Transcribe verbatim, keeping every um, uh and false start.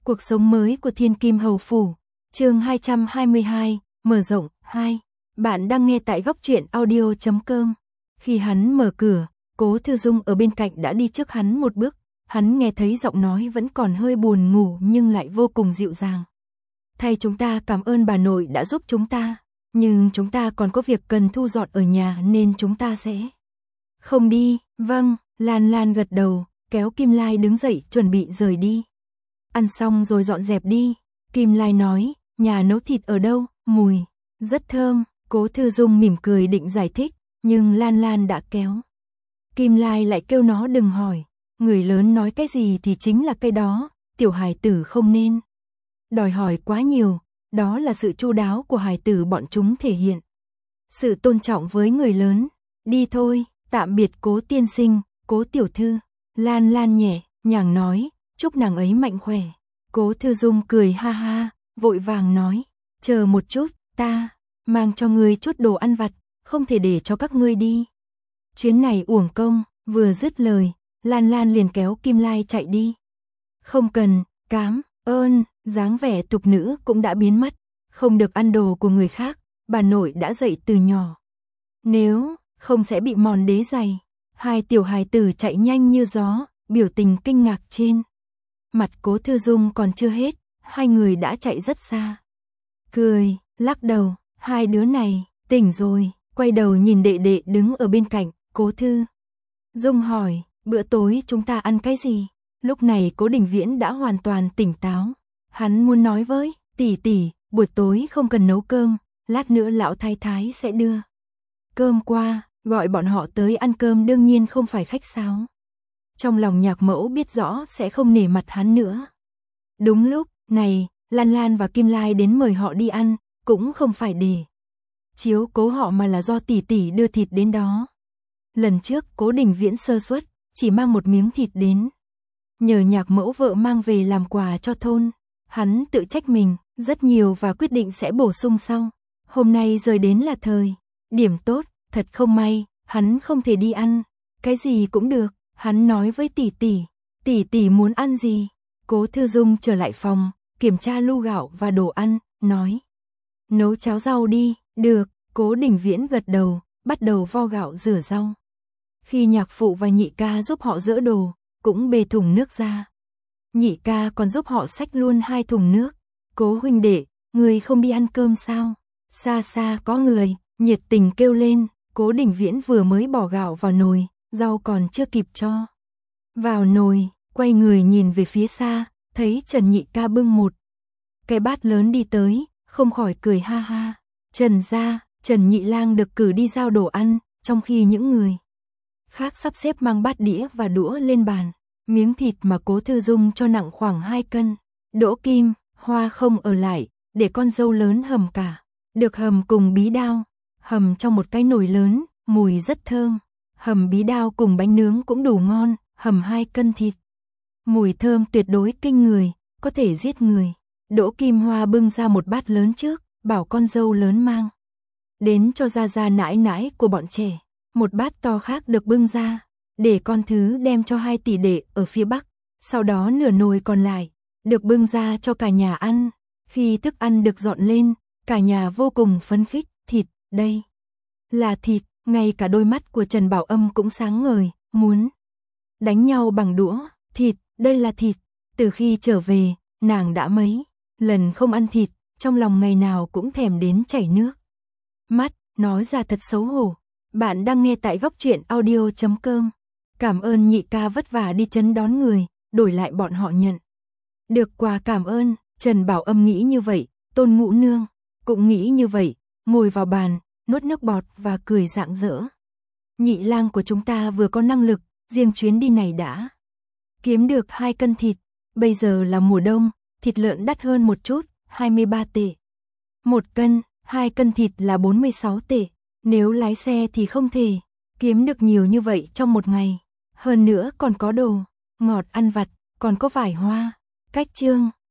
Cuộc sống mới của Thiên Kim Hầu Phủ, chương hai trăm hai mươi hai, mở rộng, hai. Bạn đang nghe tại góc truyện audio chấm com. Khi hắn mở cửa, Cố Thư Dung ở bên cạnh đã đi trước hắn một bước, hắn nghe thấy giọng nói vẫn còn hơi buồn ngủ nhưng lại vô cùng dịu dàng. Thay chúng ta cảm ơn bà nội đã giúp chúng ta, nhưng chúng ta còn có việc cần thu dọn ở nhà nên chúng ta sẽ không đi. Vâng, Lan Lan gật đầu, kéo Kim Lai đứng dậy chuẩn bị rời đi. Ăn xong rồi dọn dẹp đi, Kim Lai nói, nhà nấu thịt ở đâu, mùi rất thơm. Cố Thư Dung mỉm cười định giải thích, nhưng Lan Lan đã kéo Kim Lai lại kêu nó đừng hỏi, người lớn nói cái gì thì chính là cái đó, tiểu hài tử không nên đòi hỏi quá nhiều, đó là sự chu đáo của hài tử bọn chúng thể hiện sự tôn trọng với người lớn. Đi thôi, tạm biệt Cố tiên sinh, Cố tiểu thư. Lan Lan nhẹ nhàng nói, chúc nàng ấy mạnh khỏe. Cố Thư Dung cười ha ha, vội vàng nói, chờ một chút, ta mang cho ngươi chút đồ ăn vặt, không thể để cho các ngươi đi chuyến này uổng công. Vừa dứt lời, Lan Lan liền kéo Kim Lai chạy đi. Không cần, cám ơn. Dáng vẻ tục nữ cũng đã biến mất, không được ăn đồ của người khác, bà nội đã dạy từ nhỏ, nếu không sẽ bị mòn đế giày. Hai tiểu hài tử chạy nhanh như gió, biểu tình kinh ngạc trên mặt Cố Thư Dung còn chưa hết, hai người đã chạy rất xa. Cười, lắc đầu, hai đứa này tỉnh rồi, quay đầu nhìn đệ đệ đứng ở bên cạnh. Cố Thư Dung hỏi, bữa tối chúng ta ăn cái gì? Lúc này Cố Đình Viễn đã hoàn toàn tỉnh táo. Hắn muốn nói với tỷ tỷ, buổi tối không cần nấu cơm, lát nữa lão thái thái sẽ đưa cơm qua, gọi bọn họ tới ăn cơm đương nhiên không phải khách sáo. Trong lòng Nhạc Mẫu biết rõ sẽ không nể mặt hắn nữa. Đúng lúc này, Lan Lan và Kim Lai đến mời họ đi ăn, cũng không phải để chiếu cố họ mà là do tỷ tỷ đưa thịt đến đó. Lần trước Cố Đình Viễn sơ suất, chỉ mang một miếng thịt đến, nhờ Nhạc Mẫu vợ mang về làm quà cho thôn. Hắn tự trách mình rất nhiều và quyết định sẽ bổ sung sau. Hôm nay rời đến là thời điểm tốt, thật không may, hắn không thể đi ăn. Cái gì cũng được, hắn nói với tỷ tỷ, tỷ tỷ muốn ăn gì? Cố Thư Dung trở lại phòng, kiểm tra lu gạo và đồ ăn, nói, nấu cháo rau đi. Được. Cố Đình Viễn gật đầu, bắt đầu vo gạo rửa rau. Khi nhạc phụ và nhị ca giúp họ dỡ đồ, cũng bê thùng nước ra. Nhị ca còn giúp họ xách luôn hai thùng nước. Cố huynh đệ, người không đi ăn cơm sao? Xa xa có người nhiệt tình kêu lên. Cố Đình Viễn vừa mới bỏ gạo vào nồi, rau còn chưa kịp cho vào nồi, quay người nhìn về phía xa, thấy Trần nhị ca bưng một cái bát lớn đi tới, không khỏi cười ha ha. Trần gia, Trần nhị lang được cử đi giao đồ ăn, trong khi những người khác sắp xếp mang bát đĩa và đũa lên bàn. Miếng thịt mà Cố Thư Dung cho nặng khoảng hai cân. Đỗ Kim Hoa không ở lại, để con dâu lớn hầm cả. Được hầm cùng bí đao, hầm trong một cái nồi lớn, mùi rất thơm. Hầm bí đao cùng bánh nướng cũng đủ ngon, hầm hai cân thịt. Mùi thơm tuyệt đối kinh người, có thể giết người. Đỗ Kim Hoa bưng ra một bát lớn trước, bảo con dâu lớn mang đến cho gia gia nãi nãi của bọn trẻ. Một bát to khác được bưng ra, để con thứ đem cho hai tỷ đệ ở phía Bắc. Sau đó nửa nồi còn lại được bưng ra cho cả nhà ăn. Khi thức ăn được dọn lên, cả nhà vô cùng phấn khích. Thịt, đây là thịt. Ngay cả đôi mắt của Trần Bảo Âm cũng sáng ngời, muốn đánh nhau bằng đũa. Thịt, đây là thịt. Từ khi trở về, nàng đã mấy lần không ăn thịt, trong lòng ngày nào cũng thèm đến chảy nước mắt, nói ra thật xấu hổ. Bạn đang nghe tại góc truyện audio chấm com. Cảm ơn nhị ca vất vả đi chấn đón người, đổi lại bọn họ nhận được quà cảm ơn. Trần Bảo Âm nghĩ như vậy, Tôn Ngũ Nương cũng nghĩ như vậy, ngồi vào bàn, nuốt nước bọt và cười rạng rỡ. Nhị lang của chúng ta vừa có năng lực, riêng chuyến đi này đã kiếm được hai cân thịt. Bây giờ là mùa đông, thịt lợn đắt hơn một chút, hai mươi ba tệ một cân, hai cân thịt là bốn mươi sáu tệ. Nếu lái xe thì không thể kiếm được nhiều như vậy trong một ngày. Hơn nữa còn có đồ ngọt ăn vặt, còn có vải hoa. Cách chương